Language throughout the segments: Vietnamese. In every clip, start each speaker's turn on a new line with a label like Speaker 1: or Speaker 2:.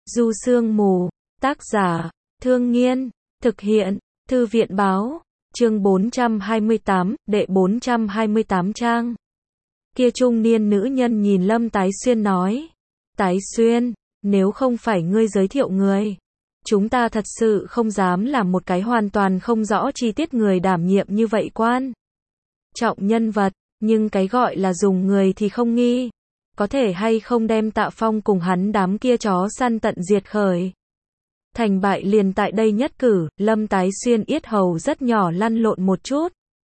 Speaker 1: Du Sương Mù, tác giả, Thương Nghiên, thực hiện, Thư viện báo, chương 428, đệ 428 trang. Kia trung niên nữ nhân nhìn Lâm Tái Xuyên nói, Tái Xuyên, nếu không phải ngươi giới thiệu người, chúng ta thật sự không dám làm một cái hoàn toàn không rõ chi tiết người đảm nhiệm như vậy quan trọng nhân vật, nhưng cái gọi là dùng người thì không nghi. Có thể hay không đem Tạ Phong cùng hắn đám kia chó săn tận diệt khởi. Thành bại liền tại đây nhất cử, Lâm Tái Xuyên yết hầu rất nhỏ lăn lộn một chút.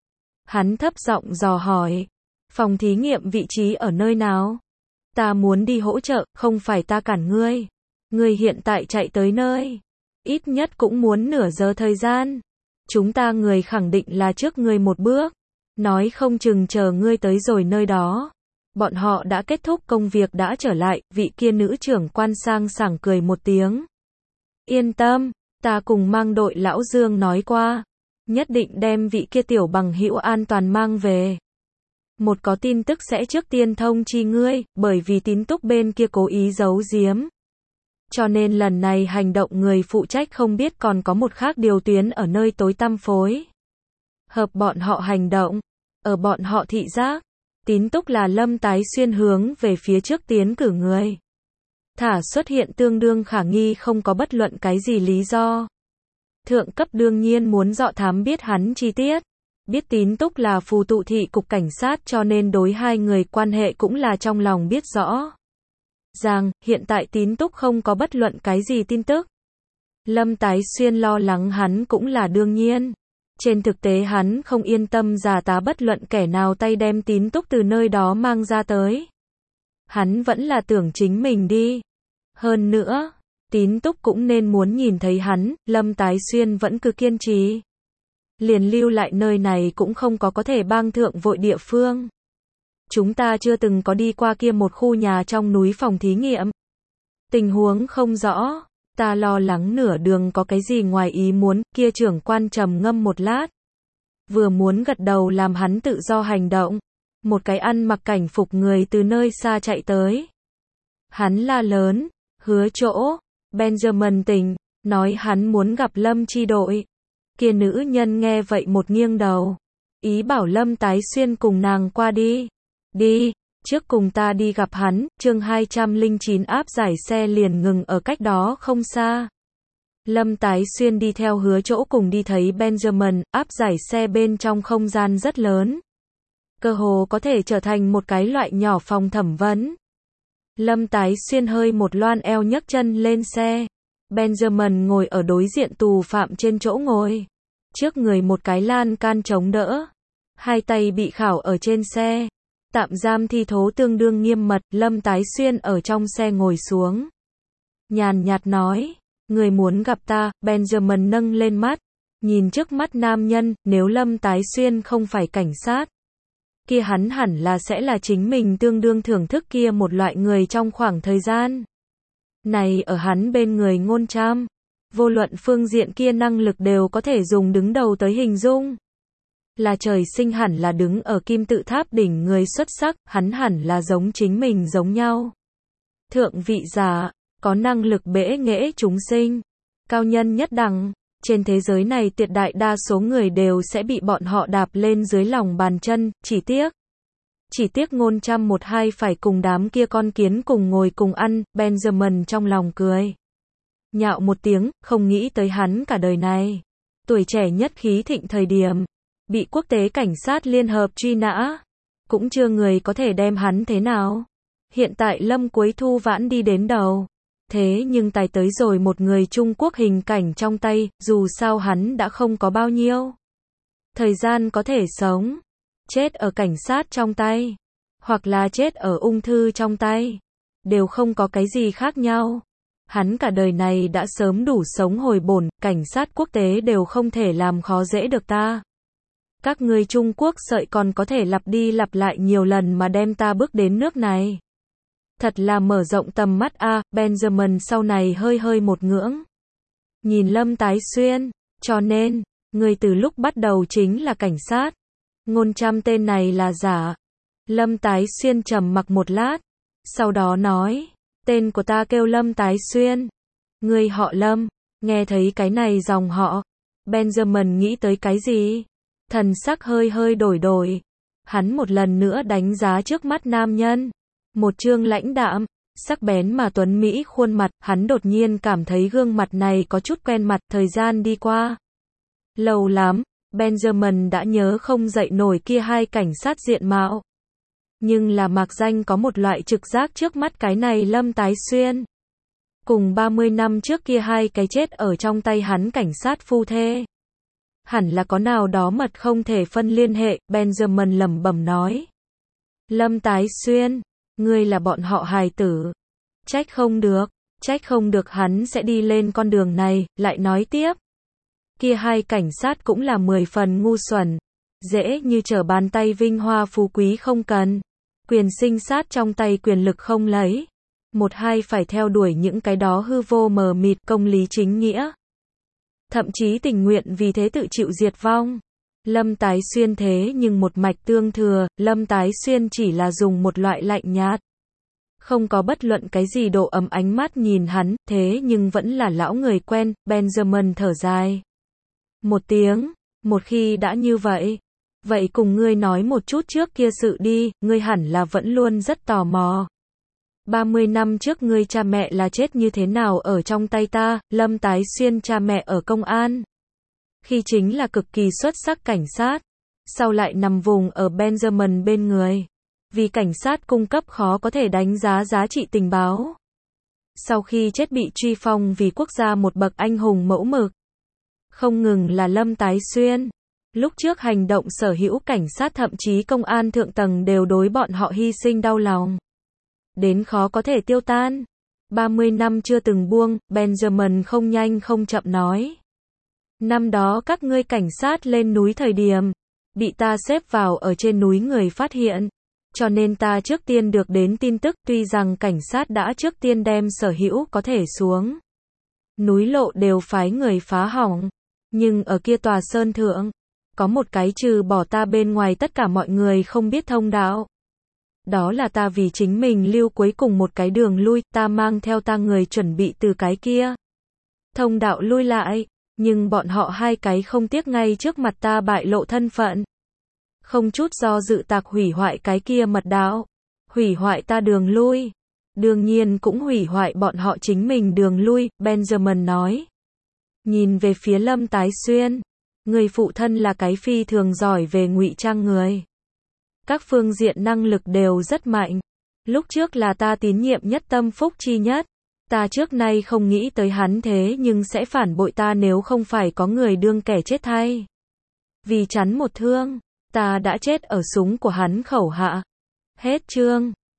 Speaker 1: Hắn thấp giọng dò hỏi, phòng thí nghiệm vị trí ở nơi nào? Ta muốn đi hỗ trợ, không phải ta cản ngươi. Ngươi hiện tại chạy tới nơi, ít nhất cũng muốn nửa giờ thời gian. Chúng ta người khẳng định là trước ngươi một bước. Nói không chừng chờ ngươi tới rồi nơi đó. Bọn họ đã kết thúc công việc đã trở lại, vị kia nữ trưởng quan sang sảng cười một tiếng. Yên tâm, ta cùng mang đội lão Dương nói qua, nhất định đem vị kia tiểu bằng hữu an toàn mang về. Một có tin tức sẽ trước tiên thông chi ngươi, bởi vì Tín Túc bên kia cố ý giấu giếm. Cho nên lần này hành động người phụ trách không biết còn có một khác điều tuyến ở nơi tối tăm phối hợp bọn họ hành động, ở bọn họ thị giác. Tín Túc là Lâm Tái Xuyên hướng về phía trước tiến cử người. Thả xuất hiện tương đương khả nghi không có bất luận cái gì lý do. Thượng cấp đương nhiên muốn dọ thám biết hắn chi tiết. Biết Tín Túc là phù tụ thị cục cảnh sát cho nên đối hai người quan hệ cũng là trong lòng biết rõ. Rằng, hiện tại Tín Túc không có bất luận cái gì tin tức. Lâm Tái Xuyên lo lắng hắn cũng là đương nhiên. Trên thực tế hắn không yên tâm giả tá bất luận kẻ nào tay đem Tín Túc từ nơi đó mang ra tới. Hắn vẫn là tưởng chính mình đi. Hơn nữa, Tín Túc cũng nên muốn nhìn thấy hắn, Lâm Tái Xuyên vẫn cứ kiên trì. Liền lưu lại nơi này cũng không có thể bang thượng vội địa phương. Chúng ta chưa từng có đi qua kia một khu nhà trong núi phòng thí nghiệm. Tình huống không rõ. Ta lo lắng nửa đường có cái gì ngoài ý muốn, kia trưởng quan trầm ngâm một lát. Vừa muốn gật đầu làm hắn tự do hành động. Một cái ăn mặc cảnh phục người từ nơi xa chạy tới. Hắn la lớn, hứa chỗ, Benjamin tỉnh, nói hắn muốn gặp Lâm chi đội. Kia nữ nhân nghe vậy một nghiêng đầu. Ý bảo Lâm Tái Xuyên cùng nàng qua đi. Đi. Trước cùng ta đi gặp hắn, chương 209 áp giải xe liền ngừng ở cách đó không xa. Lâm Tái Xuyên đi theo hứa chỗ cùng đi thấy Benjamin, áp giải xe bên trong không gian rất lớn. Cơ hồ có thể trở thành một cái loại nhỏ phòng thẩm vấn. Lâm Tái Xuyên hơi một loan eo nhấc chân lên xe. Benjamin ngồi ở đối diện tù phạm trên chỗ ngồi. Trước người một cái lan can chống đỡ. Hai tay bị khảo ở trên xe. Tạm giam thi thố tương đương nghiêm mật, Lâm Tái Xuyên ở trong xe ngồi xuống. Nhàn nhạt nói, người muốn gặp ta, Benjamin nâng lên mắt, nhìn trước mắt nam nhân, nếu Lâm Tái Xuyên không phải cảnh sát, kia hắn hẳn là sẽ là chính mình tương đương thưởng thức kia một loại người trong khoảng thời gian này ở hắn bên người Ngôn Trâm. Vô luận phương diện kia năng lực đều có thể dùng đứng đầu tới hình dung. Là trời sinh hẳn là đứng ở kim tự tháp đỉnh người xuất sắc, hắn hẳn là giống chính mình giống nhau. Thượng vị giả, có năng lực bẽ nghễ chúng sinh, cao nhân nhất đẳng, trên thế giới này tuyệt đại đa số người đều sẽ bị bọn họ đạp lên dưới lòng bàn chân, chỉ tiếc Ngôn Trâm một hai phải cùng đám kia con kiến cùng ngồi cùng ăn, Benjamin trong lòng cười. Nhạo một tiếng, không nghĩ tới hắn cả đời này. Tuổi trẻ nhất khí thịnh thời điểm. Bị quốc tế cảnh sát liên hợp truy nã. Cũng chưa người có thể đem hắn thế nào. Hiện tại Lâm Cuối Thu vãn đi đến đầu. Thế nhưng tài tới rồi một người Trung Quốc hình cảnh trong tay, dù sao hắn đã không có bao nhiêu thời gian có thể sống. Chết ở cảnh sát trong tay. Hoặc là chết ở ung thư trong tay. Đều không có cái gì khác nhau. Hắn cả đời này đã sớm đủ sống hồi bổn, cảnh sát quốc tế đều không thể làm khó dễ được ta. Các ngươi Trung Quốc sợi còn có thể lặp đi lặp lại nhiều lần mà đem ta bước đến nước này. Thật là mở rộng tầm mắt a. Benjamin sau này hơi một ngưỡng. Nhìn Lâm Tái Xuyên, cho nên, người từ lúc bắt đầu chính là cảnh sát. Ngôn Trâm tên này là giả. Lâm Tái Xuyên trầm mặc một lát. Sau đó nói, tên của ta kêu Lâm Tái Xuyên. Ngươi họ Lâm. Nghe thấy cái này dòng họ, Benjamin nghĩ tới cái gì? Thần sắc hơi hơi đổi. Hắn một lần nữa đánh giá trước mắt nam nhân. Một trương lãnh đạm, sắc bén mà tuấn mỹ khuôn mặt, hắn đột nhiên cảm thấy gương mặt này có chút quen mặt, thời gian đi qua. Lâu lắm, Benjamin đã nhớ không dậy nổi kia hai cảnh sát diện mạo. Nhưng là mạc danh có một loại trực giác trước mắt cái này Lâm Tái Xuyên. Cùng 30 năm trước kia hai cái chết ở trong tay hắn cảnh sát phu thê. Hẳn là có nào đó mật không thể phân liên hệ, Benjamin lẩm bẩm nói. Lâm Tái Xuyên, ngươi là bọn họ hài tử. Trách không được hắn sẽ đi lên con đường này, lại nói tiếp. Kia hai cảnh sát cũng là 10 phần ngu xuẩn. Dễ như trở bàn tay vinh hoa phú quý không cần. Quyền sinh sát trong tay quyền lực không lấy. Một hai phải theo đuổi những cái đó hư vô mờ mịt công lý chính nghĩa. Thậm chí tình nguyện vì thế tự chịu diệt vong. Lâm Tái Xuyên thế nhưng một mạch tương thừa, Lâm Tái Xuyên chỉ là dùng một loại lạnh nhạt. Không có bất luận cái gì độ ấm ánh mắt nhìn hắn, thế nhưng vẫn là lão người quen, Benjamin thở dài. Một tiếng, một khi đã như vậy. Vậy cùng ngươi nói một chút trước kia sự đi, ngươi hẳn là vẫn luôn rất tò mò. 30 năm trước ngươi cha mẹ là chết như thế nào ở trong tay ta, Lâm Tái Xuyên cha mẹ ở công an. Khi chính là cực kỳ xuất sắc cảnh sát. Sau lại nằm vùng ở Benjamin bên người. Vì cảnh sát cung cấp khó có thể đánh giá giá trị tình báo. Sau khi chết bị truy phong vì quốc gia một bậc anh hùng mẫu mực. Không ngừng là Lâm Tái Xuyên. Lúc trước hành động sở hữu cảnh sát thậm chí công an thượng tầng đều đối bọn họ hy sinh đau lòng. Đến khó có thể tiêu tan. 30 năm chưa từng buông, Benjamin không nhanh không chậm nói. Năm đó các ngươi cảnh sát lên núi thời điểm, bị ta xếp vào ở trên núi người phát hiện. Cho nên ta trước tiên được đến tin tức, tuy rằng cảnh sát đã trước tiên đem sở hữu có thể xuống núi lộ đều phái người phá hỏng. Nhưng ở kia tòa sơn thượng, có một cái trừ bỏ ta bên ngoài tất cả mọi người không biết thông đạo. Đó là ta vì chính mình lưu cuối cùng một cái đường lui, ta mang theo ta người chuẩn bị từ cái kia thông đạo lui lại, nhưng bọn họ hai cái không tiếc ngay trước mặt ta bại lộ thân phận. Không chút do dự tạc hủy hoại cái kia mật đạo, hủy hoại ta đường lui, đương nhiên cũng hủy hoại bọn họ chính mình đường lui, Benjamin nói. Nhìn về phía Lâm Tái Xuyên, người phụ thân là cái phi thường giỏi về ngụy trang người. Các phương diện năng lực đều rất mạnh. Lúc trước là ta tín nhiệm nhất tâm phúc chi nhất. Ta trước nay không nghĩ tới hắn thế nhưng sẽ phản bội ta nếu không phải có người đương kẻ chết thay. Vì chắn một thương, ta đã chết ở súng của hắn khẩu hạ. Hết chương.